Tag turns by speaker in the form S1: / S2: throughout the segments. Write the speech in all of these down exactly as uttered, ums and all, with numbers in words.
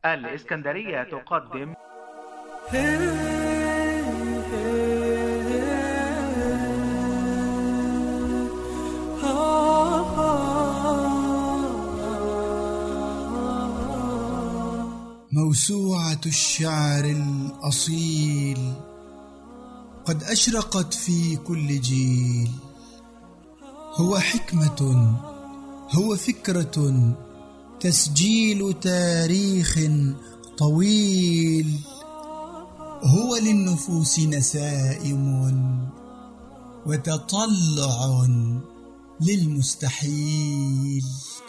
S1: الإسكندرية تقدم
S2: موسوعة الشعر الأصيل قد أشرقت في كل جيل. هو حكمة، هو فكرة، تسجيل تاريخ طويل. هو للنفوس نسائم وتطلع للمستحيل.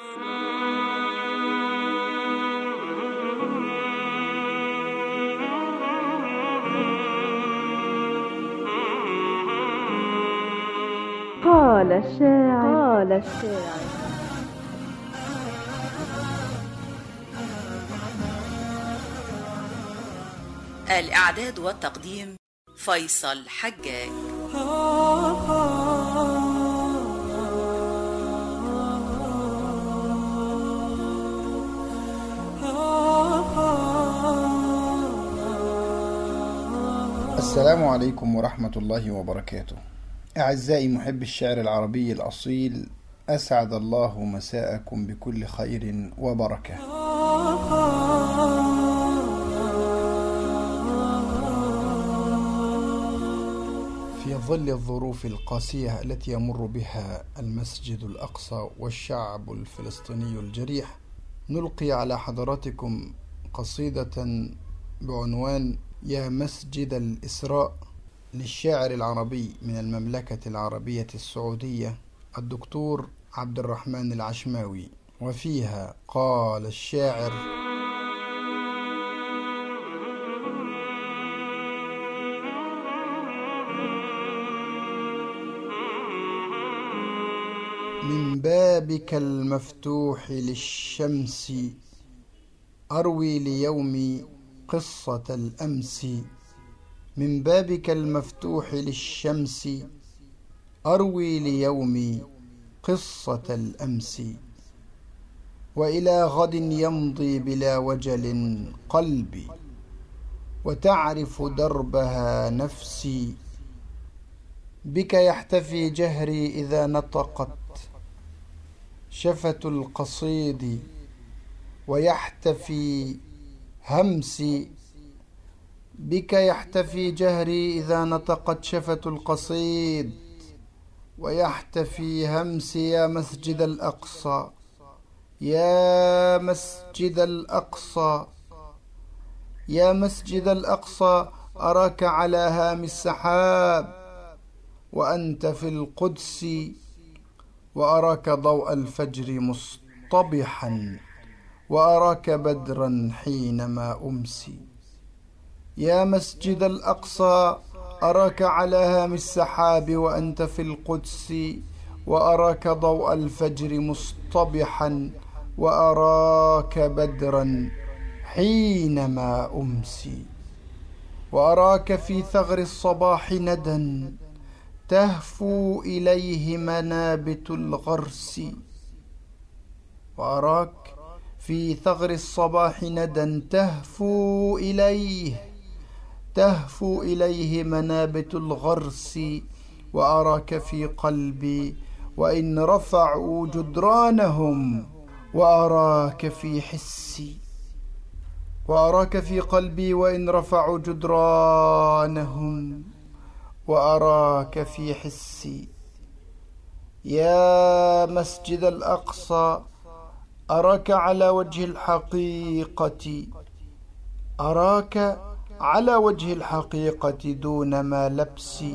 S3: قال الشاعر قال الشاعر
S4: الإعداد والتقديم فيصل حجاج.
S5: السلام عليكم ورحمة الله وبركاته. أعزائي محب الشعر العربي الأصيل، أسعد الله مساءكم بكل خير وبركة. في ظل الظروف القاسية التي يمر بها المسجد الأقصى والشعب الفلسطيني الجريح، نلقي على حضراتكم قصيدة بعنوان يا مسجد الإسراء للشاعر العربي من المملكة العربية السعودية الدكتور عبد الرحمن العشماوي. وفيها قال الشاعر: من بابك المفتوح للشمس أروي ليومي قصة الأمس. من بابك المفتوح للشمس أروي ليومي قصة الأمس. وإلى غد يمضي بلا وجل قلبي، وتعرف دربها نفسي. بك يحتفي جهري إذا نطقت شفة القصيد، ويحتفي همسي. بك يحتفي جهري إذا نطقت شفة القصيد، ويحتفي همسي. يا مسجد الأقصى، يا مسجد الأقصى، يا مسجد الأقصى، أراك على هام السحاب وأنت في القدس، وأراك ضوء الفجر مصطبحا، وأراك بدرا حينما أمسي. يا مسجد الأقصى، أراك على هام السحاب وأنت في القدس، وأراك ضوء الفجر مصطبحا، وأراك بدرا حينما أمسي. وأراك في ثغر الصباح ندى تهفو إليه منابت الغرس. وأراك في ثغر الصباح ندى تهفو إليه تهفو إليه منابت الغرس. وأراك في قلبي وإن رفعوا جدرانهم، وأراك في حسي. وأراك في قلبي وإن رفعوا جدرانهم، وأراك في حسي. يا مسجد الأقصى، أراك على وجه الحقيقة، أراك على وجه الحقيقة دون ما لبسي.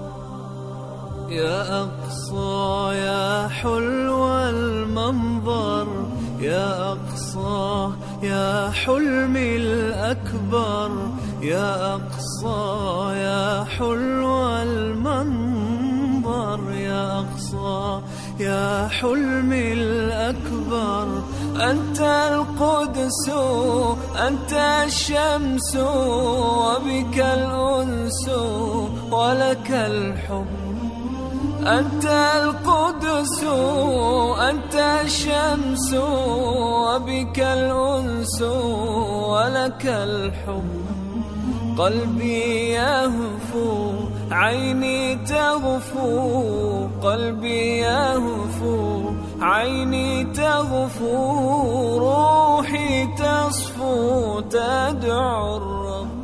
S6: يا أقصى يا حلو المنظر، يا أقصى يا حلمي الأكبر، يا أقصى يا حلو المنظر، يا أقصى يا حلمي الأكبر. أنت القدس، أنت الشمس، وبك الأنس ولك الحب. أنت القدس أنت الشمس وبك الأنس ولك الحب قلبي يهفو عيني تغفو قلبي يهفو عيني تغفو روحي تصفو تدعو الرب.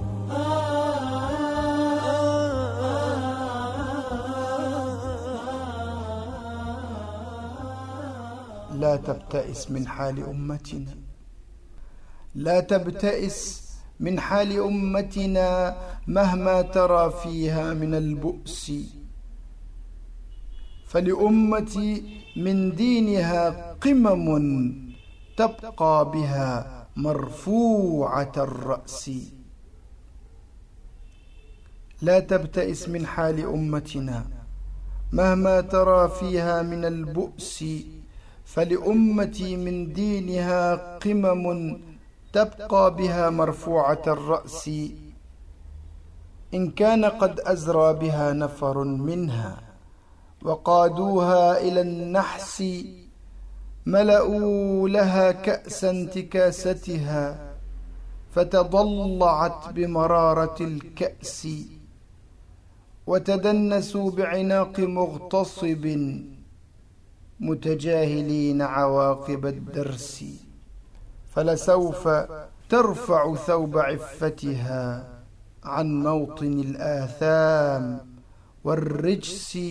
S5: لا تبتئس من حال أمتنا، لا تبتئس من حال أمتنا مهما ترى فيها من البؤس، فلأمتي من دينها قمم تبقى بها مرفوعة الرأس. لا تبتئس من حال أمتنا مهما ترى فيها من البؤس، فلأمتي من دينها قمم تبقى بها مرفوعة الرأس. إن كان قد أزرى بها نفر منها وقادوها إلى النحس، ملأوا لها كأس انتكاستها فتضلعت بمرارة الكأس، وتدنسوا بعناق مغتصب متجاهلين عواقب الدرس. فلسوف ترفع ثوب عفتها عن موطن الآثام والرجس،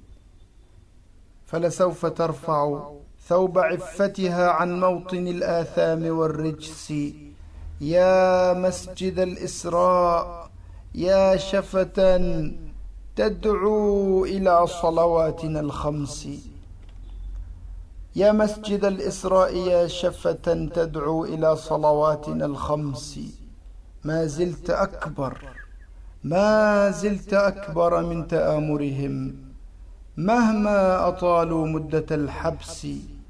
S5: فلسوف ترفع ثوب عفتها عن موطن الآثام والرجس. يا مسجد الإسراء يا شفة تدعو إلى صلواتنا الخمس، يا مسجد الإسراء يا شفة تدعو إلى صلواتنا الخمس. ما زلت أكبر ما زلت أكبر من تآمرهم مهما أطالوا مدة الحبس.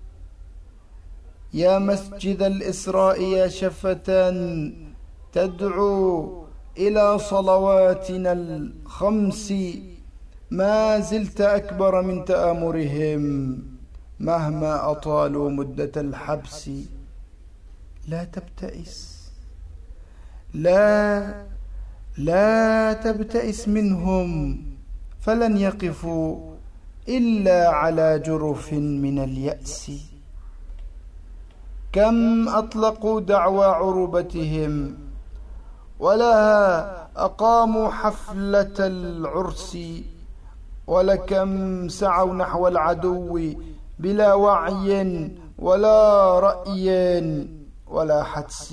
S5: يا مسجد الإسراء يا شفة تدعو إلى صلواتنا الخمس، ما زلت أكبر من تآمرهم مهما أطالوا مدة الحبس. لا تبتئس لا لا تبتئس منهم، فلن يقفوا إلا على جرف من اليأس. كم أطلقوا دعوى عروبتهم ولها أقاموا حفلة العرس، ولكم سعوا نحو العدو بلا وعي ولا رأي ولا حدس.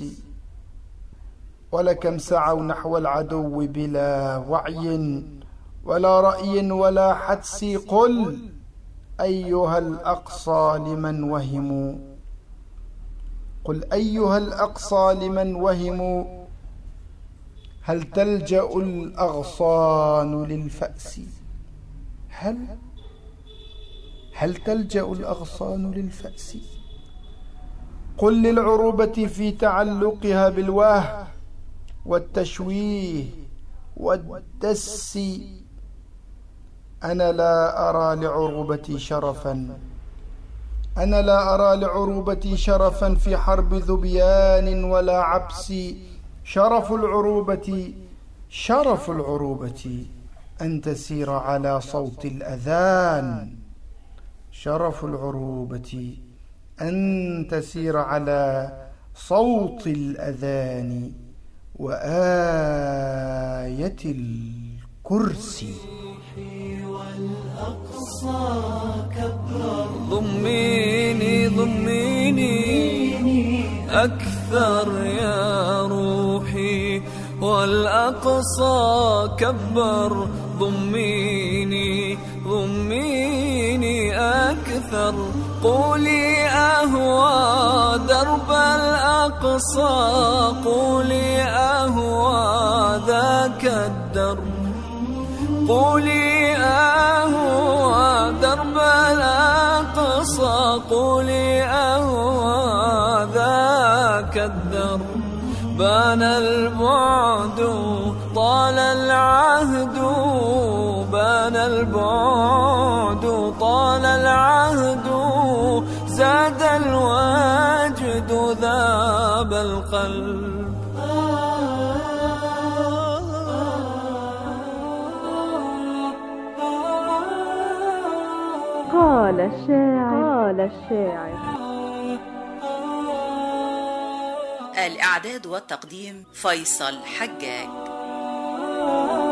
S5: ولكم سعوا نحو العدو بلا وعي ولا رأي ولا حدس. قل أيها الأقصى لمن وهموا قل أيها الأقصى لمن وهموا هل تلجأ الأغصان للفأس؟ هل هل تلجأ الأغصان للفأس؟ قل للعروبة في تعلقها بالواه والتشويه والدس، أنا لا أرى لعروبتي شرفا أنا لا أرى لعروبتي شرفا في حرب ذبيان ولا عبس. شرف العروبة شرف العروبة أن تسير على صوت الأذان، شرف العروبة أن تسير على صوت الأذان وآية الكرسي.
S6: ضميني ضميني أكثر يا روحي، والأقصى كبر. ضميني ضميني أكثر، قولي أهوى درب الأقصى، قولي أهوى ذاك الدرب، قولي أهوى درب الأقصى، قولي أهوى ذاك الدرب. بان البعد طال العهد بان البعد طال العهد زاد الوجد ذاب القلب
S3: قال الشاعر قال الشاعر
S4: الإعداد والتقديم فيصل حجاج.